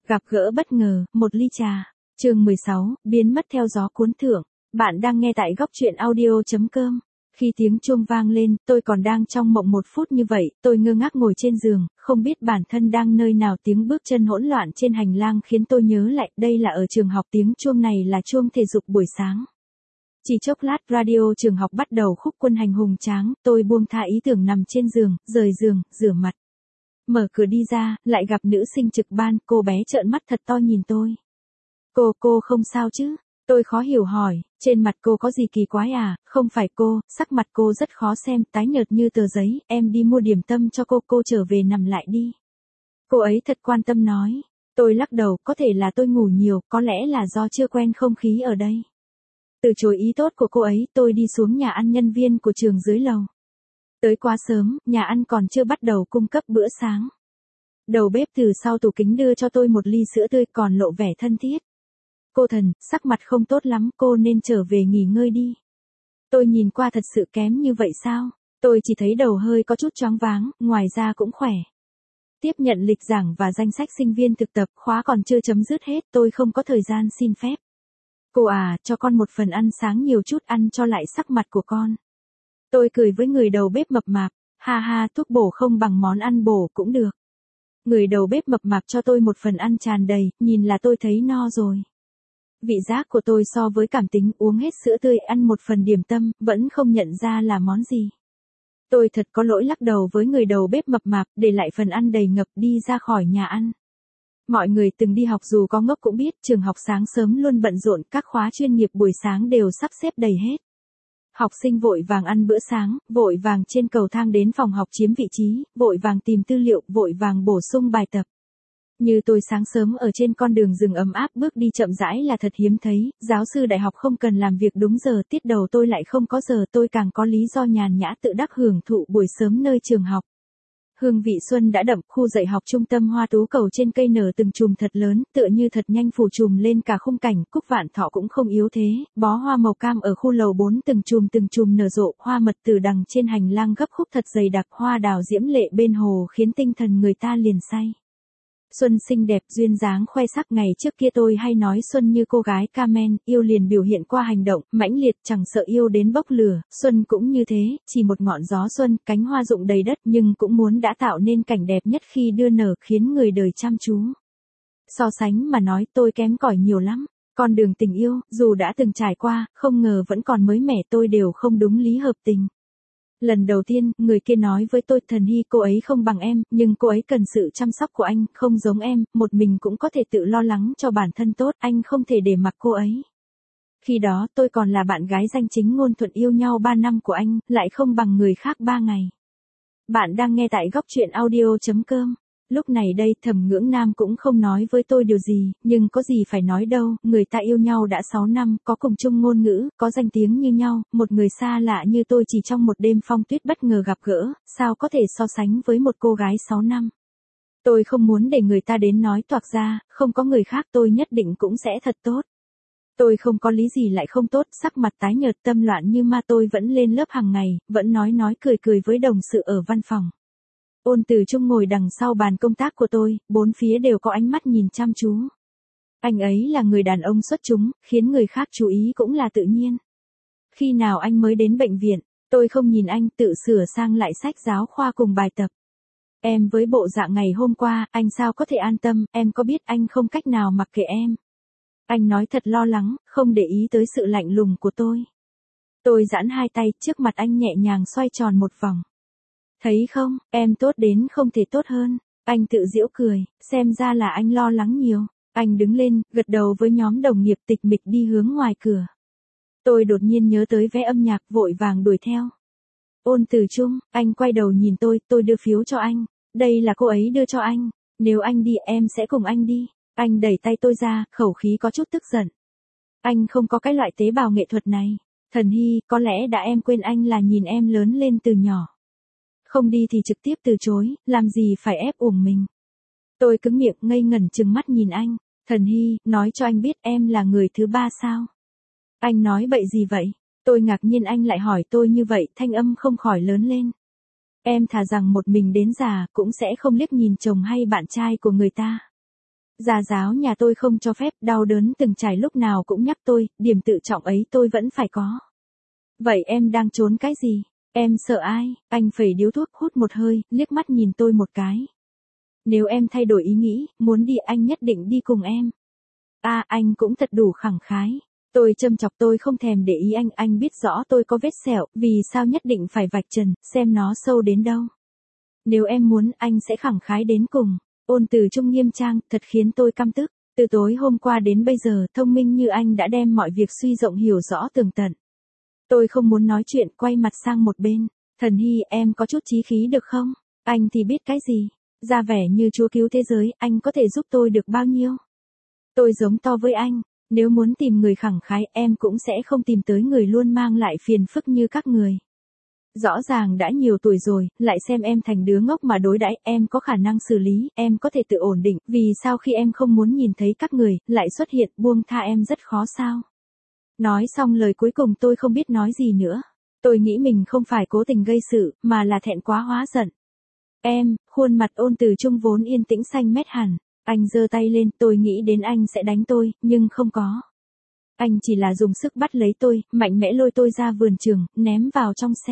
Gặp gỡ bất ngờ, một ly trà. Chương 16, biến mất theo gió cuốn thưởng. Bạn đang nghe tại góc truyện audio.com. Khi tiếng chuông vang lên, tôi còn đang trong mộng 1 phút như vậy, tôi ngơ ngác ngồi trên giường, không biết bản thân đang nơi nào. Tiếng bước chân hỗn loạn trên hành lang khiến tôi nhớ lại, đây là ở trường học, tiếng chuông này là chuông thể dục buổi sáng. Chỉ chốc lát, radio trường học bắt đầu khúc Quân hành hùng tráng, tôi buông tha ý tưởng nằm trên giường, rời giường, rửa mặt. Mở cửa đi ra, lại gặp nữ sinh trực ban, cô bé trợn mắt thật to nhìn tôi. Cô không sao chứ? Tôi khó hiểu hỏi, trên mặt cô có gì kỳ quái à? Không phải cô, sắc mặt cô rất khó xem, tái nhợt như tờ giấy, em đi mua điểm tâm cho cô trở về nằm lại đi. Cô ấy thật quan tâm nói. Tôi lắc đầu, có thể là tôi ngủ nhiều, có lẽ là do chưa quen không khí ở đây. Từ chối ý tốt của cô ấy, tôi đi xuống nhà ăn nhân viên của trường dưới lầu. Tới quá sớm, nhà ăn còn chưa bắt đầu cung cấp bữa sáng. Đầu bếp từ sau tủ kính đưa cho tôi một ly sữa tươi còn lộ vẻ thân thiết. Cô Thần, sắc mặt không tốt lắm, cô nên trở về nghỉ ngơi đi. Tôi nhìn qua thật sự kém như vậy sao? Tôi chỉ thấy đầu hơi có chút choáng váng, ngoài ra cũng khỏe. Tiếp nhận lịch giảng và danh sách sinh viên thực tập, khóa còn chưa chấm dứt hết, tôi không có thời gian xin phép. Cô à, cho con một phần ăn sáng nhiều chút, ăn cho lại sắc mặt của con. Tôi cười với người đầu bếp mập mạp, ha ha, thuốc bổ không bằng món ăn bổ cũng được. Người đầu bếp mập mạp cho tôi một phần ăn tràn đầy, nhìn là tôi thấy no rồi. Vị giác của tôi so với cảm tính, uống hết sữa tươi, ăn một phần điểm tâm, vẫn không nhận ra là món gì. Tôi thật có lỗi lắc đầu với người đầu bếp mập mạp, để lại phần ăn đầy ngập đi ra khỏi nhà ăn. Mọi người từng đi học dù có ngốc cũng biết, trường học sáng sớm luôn bận rộn, các khóa chuyên nghiệp buổi sáng đều sắp xếp đầy hết. Học sinh vội vàng ăn bữa sáng, vội vàng trên cầu thang đến phòng học chiếm vị trí, vội vàng tìm tư liệu, vội vàng bổ sung bài tập. Như tôi sáng sớm ở trên con đường rừng ấm áp bước đi chậm rãi là thật hiếm thấy, giáo sư đại học không cần làm việc đúng giờ, tiết đầu tôi lại không có giờ, tôi càng có lý do nhàn nhã tự đắc hưởng thụ buổi sớm nơi trường học. Hương vị xuân đã đậm, khu dạy học trung tâm hoa tú cầu trên cây nở từng chùm thật lớn, tựa như thật nhanh phủ trùm lên cả khung cảnh, cúc vạn thọ cũng không yếu thế, bó hoa màu cam ở khu lầu 4 từng chùm nở rộ, hoa mật từ đằng trên hành lang gấp khúc thật dày đặc, hoa đào diễm lệ bên hồ khiến tinh thần người ta liền say. Xuân xinh đẹp, duyên dáng khoe sắc, ngày trước kia tôi hay nói Xuân như cô gái Carmen, yêu liền biểu hiện qua hành động, mãnh liệt chẳng sợ yêu đến bốc lửa, Xuân cũng như thế, chỉ một ngọn gió xuân, cánh hoa rụng đầy đất nhưng cũng muốn đã tạo nên cảnh đẹp nhất khi đưa nở khiến người đời chăm chú. So sánh mà nói tôi kém cỏi nhiều lắm, con đường tình yêu, dù đã từng trải qua, không ngờ vẫn còn mới mẻ, tôi đều không đúng lý hợp tình. Lần đầu tiên, người kia nói với tôi, Thần Hy, cô ấy không bằng em, nhưng cô ấy cần sự chăm sóc của anh, không giống em, một mình cũng có thể tự lo lắng cho bản thân tốt, anh không thể để mặc cô ấy. Khi đó tôi còn là bạn gái danh chính ngôn thuận yêu nhau 3 năm của anh, lại không bằng người khác 3 ngày. Bạn đang nghe tại góc truyện audio.com. Lúc này đây Thẩm Ngưỡng Nam cũng không nói với tôi điều gì, nhưng có gì phải nói đâu, người ta yêu nhau đã 6 năm, có cùng chung ngôn ngữ, có danh tiếng như nhau, một người xa lạ như tôi chỉ trong một đêm phong tuyết bất ngờ gặp gỡ, sao có thể so sánh với một cô gái 6 năm. Tôi không muốn để người ta đến nói toạc ra, không có người khác tôi nhất định cũng sẽ thật tốt. Tôi không có lý gì lại không tốt, sắc mặt tái nhợt tâm loạn như ma, tôi vẫn lên lớp hàng ngày, vẫn nói cười với đồng sự ở văn phòng. Ôn Từ Trung ngồi đằng sau bàn công tác của tôi, bốn phía đều có ánh mắt nhìn chăm chú. Anh ấy là người đàn ông xuất chúng, khiến người khác chú ý cũng là tự nhiên. Khi nào anh mới đến bệnh viện, tôi không nhìn anh, tự sửa sang lại sách giáo khoa cùng bài tập. Em với bộ dạng ngày hôm qua, anh sao có thể an tâm, em có biết anh không cách nào mặc kệ em. Anh nói thật lo lắng, không để ý tới sự lạnh lùng của tôi. Tôi giãn hai tay, trước mặt anh nhẹ nhàng xoay tròn một vòng. Thấy không, em tốt đến không thể tốt hơn. Anh tự giễu cười, xem ra là anh lo lắng nhiều. Anh đứng lên, gật đầu với nhóm đồng nghiệp, tịch mịch đi hướng ngoài cửa. Tôi đột nhiên nhớ tới vé âm nhạc, vội vàng đuổi theo. Ôn Từ Trung, anh quay đầu nhìn tôi đưa phiếu cho anh. Đây là cô ấy đưa cho anh. Nếu anh đi em sẽ cùng anh đi. Anh đẩy tay tôi ra, khẩu khí có chút tức giận. Anh không có cái loại tế bào nghệ thuật này. Thần Hy, có lẽ đã em quên anh là nhìn em lớn lên từ nhỏ. Không đi thì trực tiếp từ chối, làm gì phải ép uổng mình. Tôi cứng miệng ngây ngẩn trừng mắt nhìn anh. Thần Hy, nói cho anh biết em là người thứ 3 sao? Anh nói bậy gì vậy? Tôi ngạc nhiên anh lại hỏi tôi như vậy, thanh âm không khỏi lớn lên. Em thà rằng một mình đến già cũng sẽ không liếc nhìn chồng hay bạn trai của người ta. Gia giáo nhà tôi không cho phép, đau đớn từng trải lúc nào cũng nhắc tôi, điểm tự trọng ấy tôi vẫn phải có. Vậy em đang trốn cái gì? Em sợ ai? Anh phẩy điếu thuốc hút một hơi, liếc mắt nhìn tôi một cái. Nếu em thay đổi ý nghĩ, muốn đi anh nhất định đi cùng em. À, anh cũng thật đủ khẳng khái. Tôi châm chọc, tôi không thèm để ý anh biết rõ tôi có vết sẹo, vì sao nhất định phải vạch trần, xem nó sâu đến đâu. Nếu em muốn, anh sẽ khẳng khái đến cùng. Ôn Từ Trung nghiêm trang, thật khiến tôi căm tức. Từ tối hôm qua đến bây giờ, thông minh như anh đã đem mọi việc suy rộng hiểu rõ tường tận. Tôi không muốn nói chuyện, quay mặt sang một bên. Thần Hy, em có chút chí khí được không? Anh thì biết cái gì? Ra vẻ như chúa cứu thế giới, anh có thể giúp tôi được bao nhiêu? Tôi giống to với anh. Nếu muốn tìm người khẳng khái, em cũng sẽ không tìm tới người luôn mang lại phiền phức như các người. Rõ ràng đã nhiều tuổi rồi, lại xem em thành đứa ngốc mà đối đãi, em có khả năng xử lý, em có thể tự ổn định, vì sao khi em không muốn nhìn thấy các người, lại xuất hiện, buông tha em rất khó sao? Nói xong lời cuối cùng tôi không biết nói gì nữa. Tôi nghĩ mình không phải cố tình gây sự, mà là thẹn quá hóa giận. Em, khuôn mặt Ôn Từ Trung vốn yên tĩnh xanh mét hẳn. Anh giơ tay lên, tôi nghĩ đến anh sẽ đánh tôi, nhưng không có. Anh chỉ là dùng sức bắt lấy tôi, mạnh mẽ lôi tôi ra vườn trường, ném vào trong xe.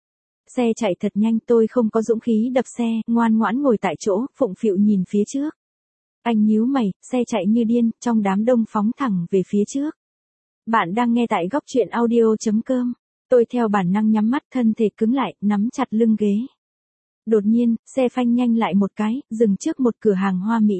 Xe chạy thật nhanh, tôi không có dũng khí đập xe, ngoan ngoãn ngồi tại chỗ, phụng phịu nhìn phía trước. Anh nhíu mày, xe chạy như điên, trong đám đông phóng thẳng về phía trước. Bạn đang nghe tại góc truyện audio.com. Tôi theo bản năng nhắm mắt, thân thể cứng lại, nắm chặt lưng ghế. Đột nhiên, xe phanh nhanh lại một cái, dừng trước một cửa hàng hoa mỹ.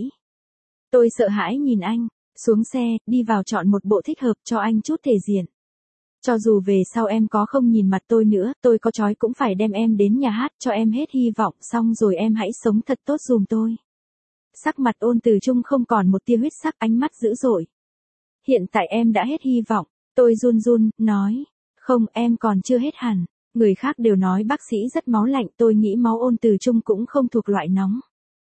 Tôi sợ hãi nhìn anh, xuống xe, đi vào chọn một bộ thích hợp cho anh chút thể diện. Cho dù về sau em có không nhìn mặt tôi nữa, tôi có trói cũng phải đem em đến nhà hát cho em hết hy vọng, xong rồi em hãy sống thật tốt dùm tôi. Sắc mặt Ôn Từ Trung không còn một tia huyết sắc, ánh mắt dữ dội. Hiện tại em đã hết hy vọng, tôi run run, nói. Không, em còn chưa hết hẳn. Người khác đều nói bác sĩ rất máu lạnh, tôi nghĩ máu Ôn Từ Trung cũng không thuộc loại nóng.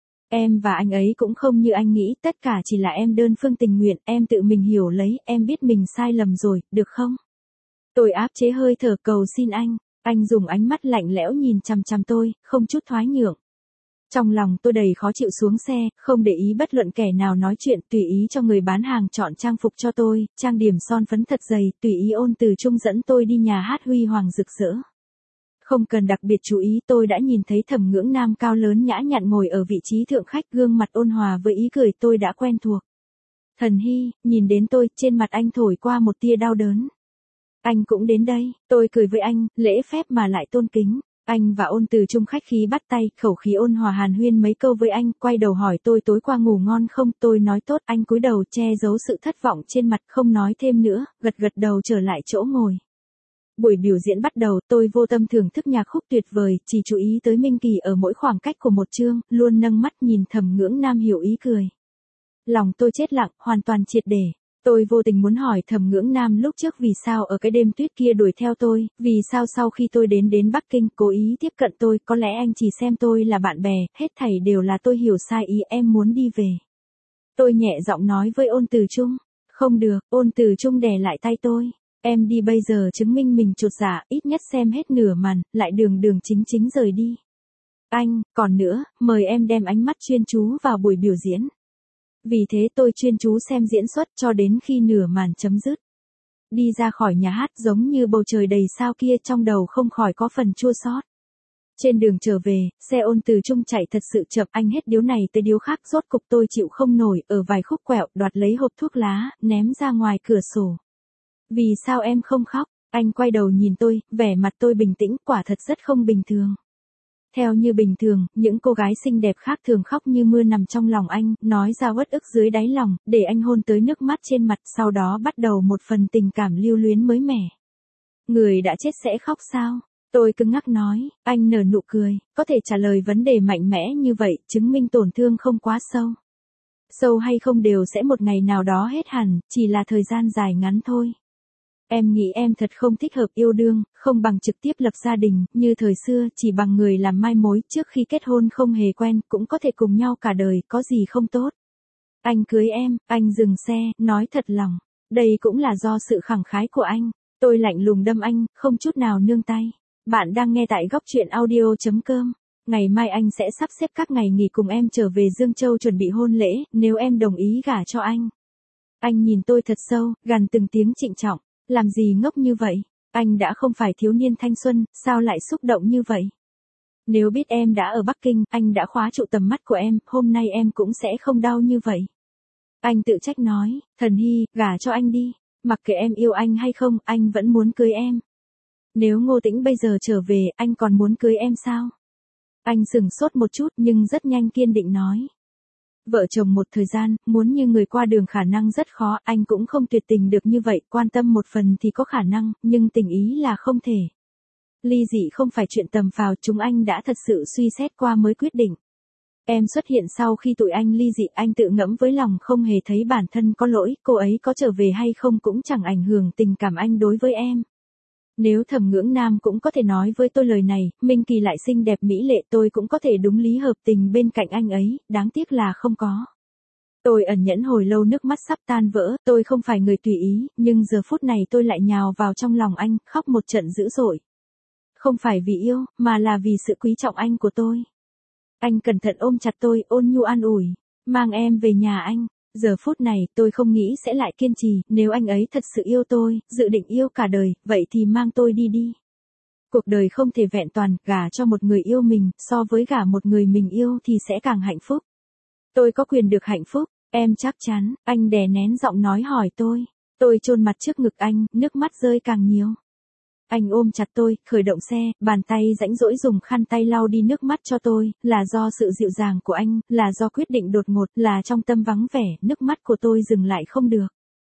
Em và anh ấy cũng không như anh nghĩ, tất cả chỉ là em đơn phương tình nguyện, em tự mình hiểu lấy, em biết mình sai lầm rồi, được không? Tôi áp chế hơi thở cầu xin anh dùng ánh mắt lạnh lẽo nhìn chằm chằm tôi, không chút thoái nhượng. Trong lòng tôi đầy khó chịu xuống xe, không để ý bất luận kẻ nào nói chuyện, tùy ý cho người bán hàng chọn trang phục cho tôi, trang điểm son phấn thật dày, tùy ý Ôn Từ Trung dẫn tôi đi nhà hát huy hoàng rực rỡ. Không cần đặc biệt chú ý, tôi đã nhìn thấy Thẩm Ngưỡng Nam cao lớn nhã nhặn ngồi ở vị trí thượng khách, gương mặt ôn hòa với ý cười tôi đã quen thuộc. Thần Hy, nhìn đến tôi, trên mặt anh thổi qua một tia đau đớn. Anh cũng đến đây, tôi cười với anh, lễ phép mà lại tôn kính. Anh và Ôn Từ Trung khách khí bắt tay, khẩu khí ôn hòa hàn huyên mấy câu với anh, quay đầu hỏi tôi tối qua ngủ ngon không, tôi nói tốt, anh cúi đầu che giấu sự thất vọng trên mặt, không nói thêm nữa, gật gật đầu trở lại chỗ ngồi. Buổi biểu diễn bắt đầu, tôi vô tâm thưởng thức nhạc khúc tuyệt vời, chỉ chú ý tới Minh Kỳ ở mỗi khoảng cách của một chương, luôn nâng mắt nhìn Thẩm Ngưỡng Nam hiểu ý cười. Lòng tôi chết lặng, hoàn toàn triệt để. Tôi vô tình muốn hỏi Thẩm Ngưỡng Nam lúc trước vì sao ở cái đêm tuyết kia đuổi theo tôi, vì sao sau khi tôi đến Bắc Kinh cố ý tiếp cận tôi, có lẽ anh chỉ xem tôi là bạn bè, hết thảy đều là tôi hiểu sai ý, em muốn đi về. Tôi nhẹ giọng nói với Ôn Từ Trung. Không được, Ôn Từ Trung đè lại tay tôi. Em đi bây giờ chứng minh mình chột dạ, ít nhất xem hết nửa màn, lại đường chính rời đi. Anh, còn nữa, mời em đem ánh mắt chuyên chú vào buổi biểu diễn. Vì thế tôi chuyên chú xem diễn xuất cho đến khi nửa màn chấm dứt. Đi ra khỏi nhà hát giống như bầu trời đầy sao kia, trong đầu không khỏi có phần chua xót. Trên đường trở về, xe Ôn Từ Trung chạy thật sự chậm, anh hết điếu này tới điếu khác, rốt cục tôi chịu không nổi, ở vài khúc quẹo, đoạt lấy hộp thuốc lá, ném ra ngoài cửa sổ. Vì sao em không khóc? Anh quay đầu nhìn tôi, vẻ mặt tôi bình tĩnh, quả thật rất không bình thường. Theo như bình thường, những cô gái xinh đẹp khác thường khóc như mưa nằm trong lòng anh, nói ra uất ức dưới đáy lòng, để anh hôn tới nước mắt trên mặt, sau đó bắt đầu một phần tình cảm lưu luyến mới mẻ. Người đã chết sẽ khóc sao? Tôi cứng ngắc nói, anh nở nụ cười, có thể trả lời vấn đề mạnh mẽ như vậy, chứng minh tổn thương không quá sâu. Sâu hay không đều sẽ một ngày nào đó hết hẳn, chỉ là thời gian dài ngắn thôi. Em nghĩ em thật không thích hợp yêu đương, không bằng trực tiếp lập gia đình, như thời xưa, chỉ bằng người làm mai mối, trước khi kết hôn không hề quen, cũng có thể cùng nhau cả đời, có gì không tốt. Anh cưới em, anh dừng xe, nói thật lòng. Đây cũng là do sự khẳng khái của anh. Tôi lạnh lùng đâm anh, không chút nào nương tay. Bạn đang nghe tại góc truyện audio.com. Ngày mai anh sẽ sắp xếp các ngày nghỉ cùng em trở về Dương Châu chuẩn bị hôn lễ, nếu em đồng ý gả cho anh. Anh nhìn tôi thật sâu, gằn từng tiếng trịnh trọng. Làm gì ngốc như vậy? Anh đã không phải thiếu niên thanh xuân, sao lại xúc động như vậy? Nếu biết em đã ở Bắc Kinh, anh đã khóa trụ tầm mắt của em, hôm nay em cũng sẽ không đau như vậy. Anh tự trách nói, Thần Hy, gả cho anh đi. Mặc kệ em yêu anh hay không, anh vẫn muốn cưới em. Nếu Ngô Tĩnh bây giờ trở về, anh còn muốn cưới em sao? Anh sững sốt một chút nhưng rất nhanh kiên định nói. Vợ chồng một thời gian, muốn như người qua đường khả năng rất khó, anh cũng không tuyệt tình được như vậy, quan tâm một phần thì có khả năng, nhưng tình ý là không thể. Ly dị không phải chuyện tầm phào, chúng anh đã thật sự suy xét qua mới quyết định. Em xuất hiện sau khi tụi anh ly dị, anh tự ngẫm với lòng không hề thấy bản thân có lỗi, cô ấy có trở về hay không cũng chẳng ảnh hưởng tình cảm anh đối với em. Nếu Thẩm Ngưỡng Nam cũng có thể nói với tôi lời này, Minh Kỳ lại xinh đẹp mỹ lệ, tôi cũng có thể đúng lý hợp tình bên cạnh anh ấy, đáng tiếc là không có. Tôi ẩn nhẫn hồi lâu, nước mắt sắp tan vỡ, tôi không phải người tùy ý, nhưng giờ phút này tôi lại nhào vào trong lòng anh, khóc một trận dữ dội. Không phải vì yêu, mà là vì sự quý trọng anh của tôi. Anh cẩn thận ôm chặt tôi, ôn nhu an ủi, mang em về nhà anh. Giờ phút này, tôi không nghĩ sẽ lại kiên trì, nếu anh ấy thật sự yêu tôi, dự định yêu cả đời, vậy thì mang tôi đi đi. Cuộc đời không thể vẹn toàn, gả cho một người yêu mình, so với gả một người mình yêu thì sẽ càng hạnh phúc. Tôi có quyền được hạnh phúc, em chắc chắn, anh đè nén giọng nói hỏi tôi. Tôi chôn mặt trước ngực anh, nước mắt rơi càng nhiều. Anh ôm chặt tôi, khởi động xe, bàn tay rãnh rỗi dùng khăn tay lau đi nước mắt cho tôi, là do sự dịu dàng của anh, là do quyết định đột ngột, là trong tâm vắng vẻ, nước mắt của tôi dừng lại không được.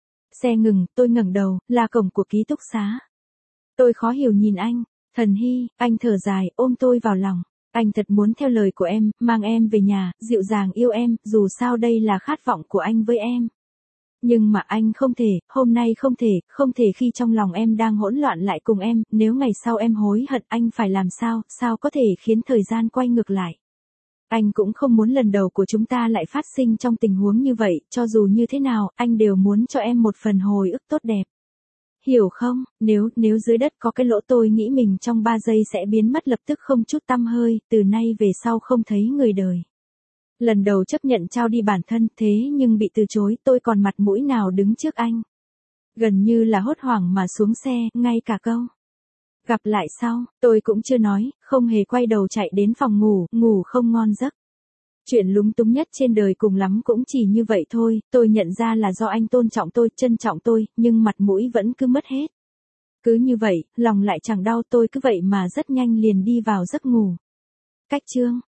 Xe ngừng, tôi ngẩng đầu, là cổng của ký túc xá. Tôi khó hiểu nhìn anh, Thần Hy, anh thở dài, ôm tôi vào lòng. Anh thật muốn theo lời của em, mang em về nhà, dịu dàng yêu em, dù sao đây là khát vọng của anh với em. Nhưng mà anh không thể, hôm nay không thể khi trong lòng em đang hỗn loạn lại cùng em, nếu ngày sau em hối hận anh phải làm sao có thể khiến thời gian quay ngược lại. Anh cũng không muốn lần đầu của chúng ta lại phát sinh trong tình huống như vậy, cho dù như thế nào, anh đều muốn cho em một phần hồi ức tốt đẹp. Hiểu không, nếu dưới đất có cái lỗ tôi nghĩ mình trong 3 giây sẽ biến mất lập tức không chút tăm hơi, từ nay về sau không thấy người đời. Lần đầu chấp nhận trao đi bản thân thế nhưng bị từ chối, tôi còn mặt mũi nào đứng trước anh. Gần như là hốt hoảng mà xuống xe, ngay cả câu gặp lại sau, tôi cũng chưa nói, không hề quay đầu chạy đến phòng ngủ không ngon giấc. Chuyện lúng túng nhất trên đời cùng lắm cũng chỉ như vậy thôi, tôi nhận ra là do anh tôn trọng tôi, trân trọng tôi, nhưng mặt mũi vẫn cứ mất hết. Cứ như vậy, lòng lại chẳng đau, tôi cứ vậy mà rất nhanh liền đi vào giấc ngủ. Cách chương